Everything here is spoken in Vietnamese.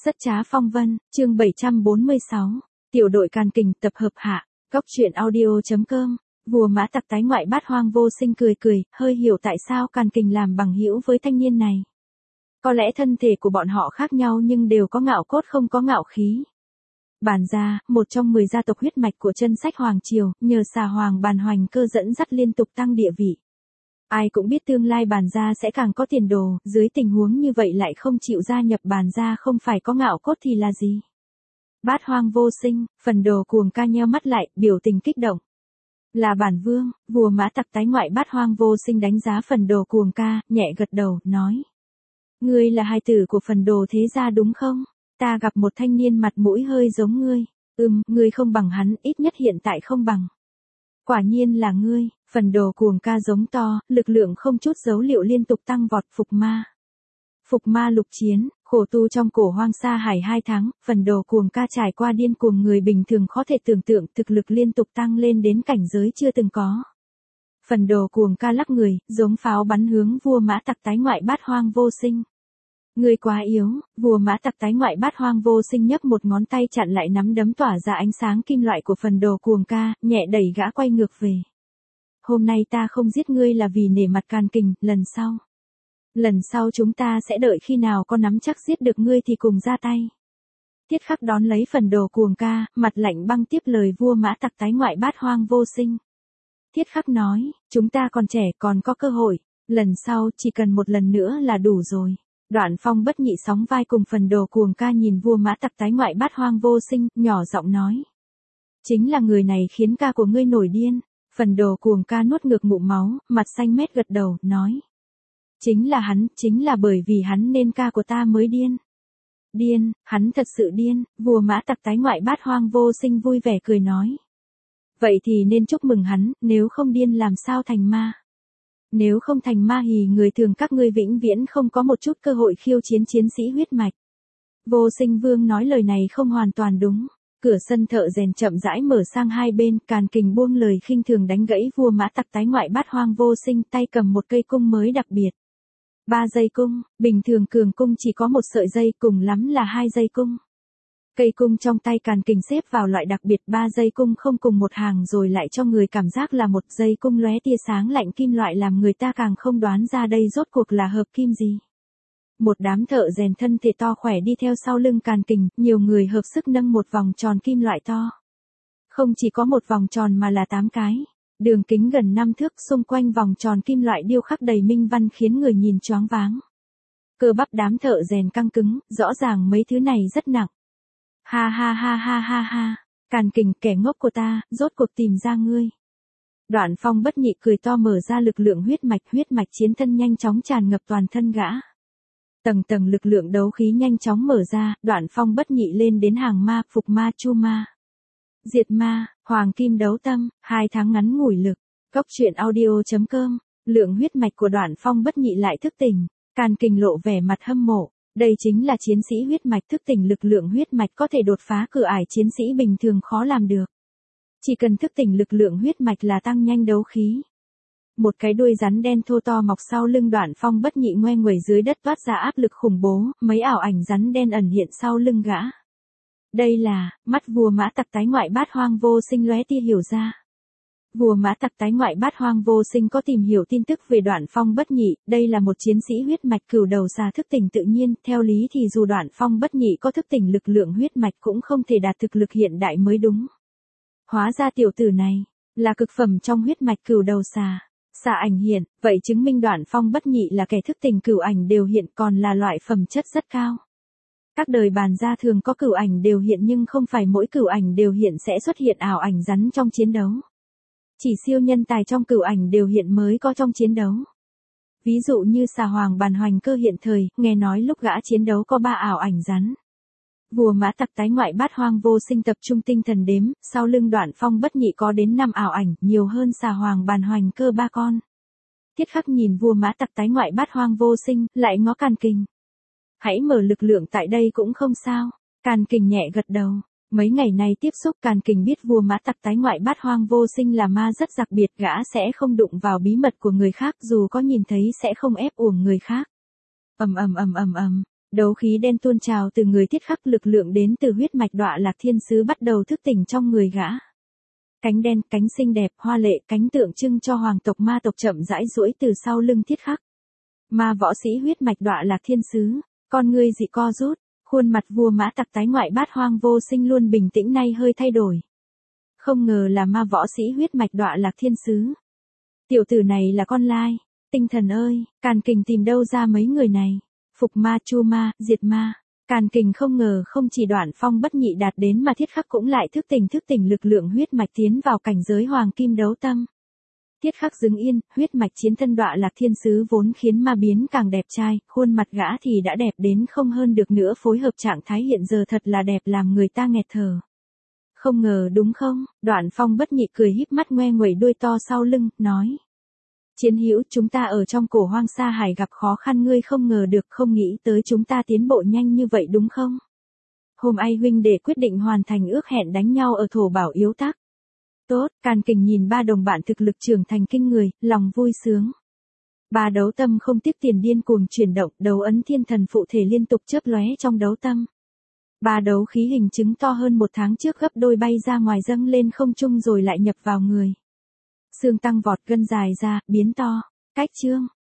Rất trá phong vân, chương 746, tiểu đội Càn Kình tập hợp hạ, góc truyện audio.com, vua mã tặc tái ngoại Bát Hoang Vô Sinh cười cười, hơi hiểu tại sao Càn Kình làm bằng hữu với thanh niên này. Có lẽ thân thể của bọn họ khác nhau nhưng đều có ngạo cốt không có ngạo khí. Bàn gia, một trong 10 gia tộc huyết mạch của chân sách Hoàng Triều, nhờ xà hoàng Bàn Hoành Cơ dẫn dắt liên tục tăng địa vị. Ai cũng biết tương lai Bàn gia sẽ càng có tiền đồ, dưới tình huống như vậy lại không chịu gia nhập Bàn gia không phải có ngạo cốt thì là gì. Bát Hoang Vô Sinh, Phần Đồ Cuồng Ca nheo mắt lại, biểu tình kích động. Là bản vương, vua mã tặc tái ngoại Bát Hoang Vô Sinh đánh giá Phần Đồ Cuồng Ca, nhẹ gật đầu, nói. Ngươi là hài tử của Phần Đồ thế gia đúng không? Ta gặp một thanh niên mặt mũi hơi giống ngươi. Ngươi không bằng hắn, ít nhất hiện tại không bằng. Quả nhiên là ngươi, Phần Đồ Cuồng Ca giống to, lực lượng không chút dấu liệu liên tục tăng vọt. Phục ma lục chiến, khổ tu trong cổ hoang sa hải 2 tháng, Phần Đồ Cuồng Ca trải qua điên cuồng người bình thường khó thể tưởng tượng, thực lực liên tục tăng lên đến cảnh giới chưa từng có. Phần Đồ Cuồng Ca lắc người, giống pháo bắn hướng vua mã tặc tái ngoại Bát Hoang Vô Sinh. Ngươi quá yếu, vua mã tặc tái ngoại Bát Hoang Vô Sinh nhấc một ngón tay chặn lại nắm đấm tỏa ra ánh sáng kim loại của Phần Đồ Cuồng Ca, nhẹ đẩy gã quay ngược về. Hôm nay ta không giết ngươi là vì nể mặt Càn Kình, lần sau chúng ta sẽ đợi khi nào có nắm chắc giết được ngươi thì cùng ra tay. Thiết Khắc đón lấy Phần Đồ Cuồng Ca, mặt lạnh băng tiếp lời vua mã tặc tái ngoại Bát Hoang Vô Sinh. Thiết Khắc nói, chúng ta còn trẻ còn có cơ hội, lần sau chỉ cần một lần nữa là đủ rồi. Đoạn Phong bất nhị sóng vai cùng Phần Đồ Cuồng Ca nhìn vua mã tặc tái ngoại Bát Hoang Vô Sinh, nhỏ giọng nói. Chính là người này khiến ca của ngươi nổi điên. Phần Đồ Cuồng Ca nuốt ngược ngụm máu, mặt xanh mét gật đầu, nói. Chính là bởi vì hắn nên ca của ta mới điên. Điên, hắn thật sự điên, vua mã tặc tái ngoại Bát Hoang Vô Sinh vui vẻ cười nói. Vậy thì nên chúc mừng hắn, nếu không điên làm sao thành ma. Nếu không thành ma hì người thường các ngươi vĩnh viễn không có một chút cơ hội khiêu chiến chiến sĩ huyết mạch. Vô Sinh Vương nói lời này không hoàn toàn đúng. Cửa sân thợ rèn chậm rãi mở sang hai bên, Càn Kình buông lời khinh thường đánh gãy vua mã tặc tái ngoại Bát Hoang Vô Sinh, tay cầm một cây cung mới đặc biệt. 3 dây cung, bình thường cường cung chỉ có một sợi dây, cùng lắm là 2 dây cung. Cây cung trong tay Càn Kình xếp vào loại đặc biệt, 3 dây cung không cùng một hàng rồi lại cho người cảm giác là một dây cung lóe tia sáng lạnh kim loại làm người ta càng không đoán ra đây rốt cuộc là hợp kim gì. Một đám thợ rèn thân thể to khỏe đi theo sau lưng Càn Kình, nhiều người hợp sức nâng một vòng tròn kim loại to. Không chỉ có một vòng tròn mà là 8 cái. Đường kính gần 5 thước, xung quanh vòng tròn kim loại điêu khắc đầy minh văn khiến người nhìn choáng váng. Cơ bắp đám thợ rèn căng cứng, rõ ràng mấy thứ này rất nặng. Ha ha ha ha ha ha, Càn Kình kẻ ngốc của ta, rốt cuộc tìm ra ngươi. Đoạn Phong bất nhị cười to mở ra lực lượng huyết mạch chiến thân nhanh chóng tràn ngập toàn thân gã. Tầng tầng lực lượng đấu khí nhanh chóng mở ra, Đoạn Phong bất nhị lên đến hàng ma, phục ma, chu ma. Diệt ma, hoàng kim đấu tâm, 2 tháng ngắn ngủi lực. Góc truyện audio.com, lượng huyết mạch của Đoạn Phong bất nhị lại thức tỉnh. Càn Kình lộ vẻ mặt hâm mộ. Đây chính là chiến sĩ huyết mạch, thức tỉnh lực lượng huyết mạch có thể đột phá cửa ải chiến sĩ bình thường khó làm được. Chỉ cần thức tỉnh lực lượng huyết mạch là tăng nhanh đấu khí. Một cái đuôi rắn đen thô to mọc sau lưng Đoạn Phong bất nhị ngoe nguẩy dưới đất toát ra áp lực khủng bố, mấy ảo ảnh rắn đen ẩn hiện sau lưng gã. Đây là, mắt vua mã tặc tái ngoại Bát Hoang Vô Sinh lóe tia hiểu ra. Vua mã tặc tái ngoại Bát Hoang Vô Sinh có tìm hiểu tin tức về Đoạn Phong bất nhị, đây là một chiến sĩ huyết mạch cửu đầu xà thức tỉnh tự nhiên, theo lý thì dù Đoạn Phong bất nhị có thức tỉnh lực lượng huyết mạch cũng không thể đạt thực lực hiện đại mới đúng. Hóa ra tiểu tử này, là cực phẩm trong huyết mạch cửu đầu xà. Xà ảnh hiện, vậy chứng minh Đoạn Phong bất nhị là kẻ thức tỉnh cửu ảnh đều hiện còn là loại phẩm chất rất cao. Các đời Bàn gia thường có cửu ảnh đều hiện nhưng không phải mỗi cửu ảnh đều hiện sẽ xuất hiện ảo ảnh rắn trong chiến đấu. Chỉ siêu nhân tài trong cửu ảnh đều hiện mới có trong chiến đấu. Ví dụ như xà hoàng Bàn Hoành Cơ hiện thời, nghe nói lúc gã chiến đấu có 3 ảo ảnh rắn. Vua mã tặc tái ngoại Bát Hoang Vô Sinh tập trung tinh thần đếm, sau lưng Đoạn Phong bất nhị có đến 5 ảo ảnh, nhiều hơn xà hoàng Bàn Hoành Cơ 3 con. Thiết Khắc nhìn vua mã tặc tái ngoại Bát Hoang Vô Sinh, lại ngó Càn Kình. Hãy mở lực lượng tại đây cũng không sao. Càn Kình nhẹ gật đầu. Mấy ngày nay tiếp xúc Càn Kình biết vua mã tặc tái ngoại Bát Hoang Vô Sinh là ma rất đặc biệt, gã sẽ không đụng vào bí mật của người khác, dù có nhìn thấy sẽ không ép uổng người khác. Đấu khí đen tuôn trào từ người Thiết Khắc, lực lượng đến từ huyết mạch Đọa Lạc Thiên Sứ bắt đầu thức tỉnh trong người gã. Cánh đen, cánh xinh đẹp, hoa lệ, cánh tượng trưng cho hoàng tộc ma tộc chậm rãi duỗi từ sau lưng Thiết Khắc. Ma võ sĩ huyết mạch Đọa Lạc Thiên Sứ, con ngươi dị co rút, khuôn mặt vua Mã Tặc tái ngoại Bát Hoang Vô Sinh luôn bình tĩnh nay hơi thay đổi. Không ngờ là ma võ sĩ huyết mạch Đọa Lạc Thiên Sứ. Tiểu tử này là con lai. Tinh Thần ơi, Càn Kình tìm đâu ra mấy người này? Phục ma, chu ma, diệt ma. Càn Kình không ngờ không chỉ Đoạn Phong bất nhị đạt đến mà Thiết Khắc cũng lại thức tỉnh lực lượng huyết mạch tiến vào cảnh giới hoàng kim đấu tâm. Thiết Khắc đứng yên, huyết mạch chiến thân Đọa Lạc Thiên Sứ vốn khiến ma biến càng đẹp trai, khuôn mặt gã thì đã đẹp đến không hơn được nữa, phối hợp trạng thái hiện giờ thật là đẹp làm người ta nghẹt thở. Không ngờ đúng không? Đoạn Phong bất nhị cười híp mắt ngoe nguẩy đuôi to sau lưng, nói. Chiến hữu, chúng ta ở trong cổ hoang sa hải gặp khó khăn, ngươi không ngờ được, không nghĩ tới chúng ta tiến bộ nhanh như vậy đúng không? Hôm nay huynh đệ quyết định hoàn thành ước hẹn đánh nhau ở thổ bảo yếu tắc. Tốt, Càn Kình nhìn ba đồng bạn thực lực trưởng thành kinh người, lòng vui sướng. Ba đấu tâm không tiếc tiền điên cuồng chuyển động, đấu ấn thiên thần phụ thể liên tục chớp lóe trong đấu tâm. Ba đấu khí hình chứng to hơn một tháng trước gấp đôi bay ra ngoài dâng lên không trung rồi lại nhập vào người. Xương tăng vọt, gân dài ra, biến to. Cách chương.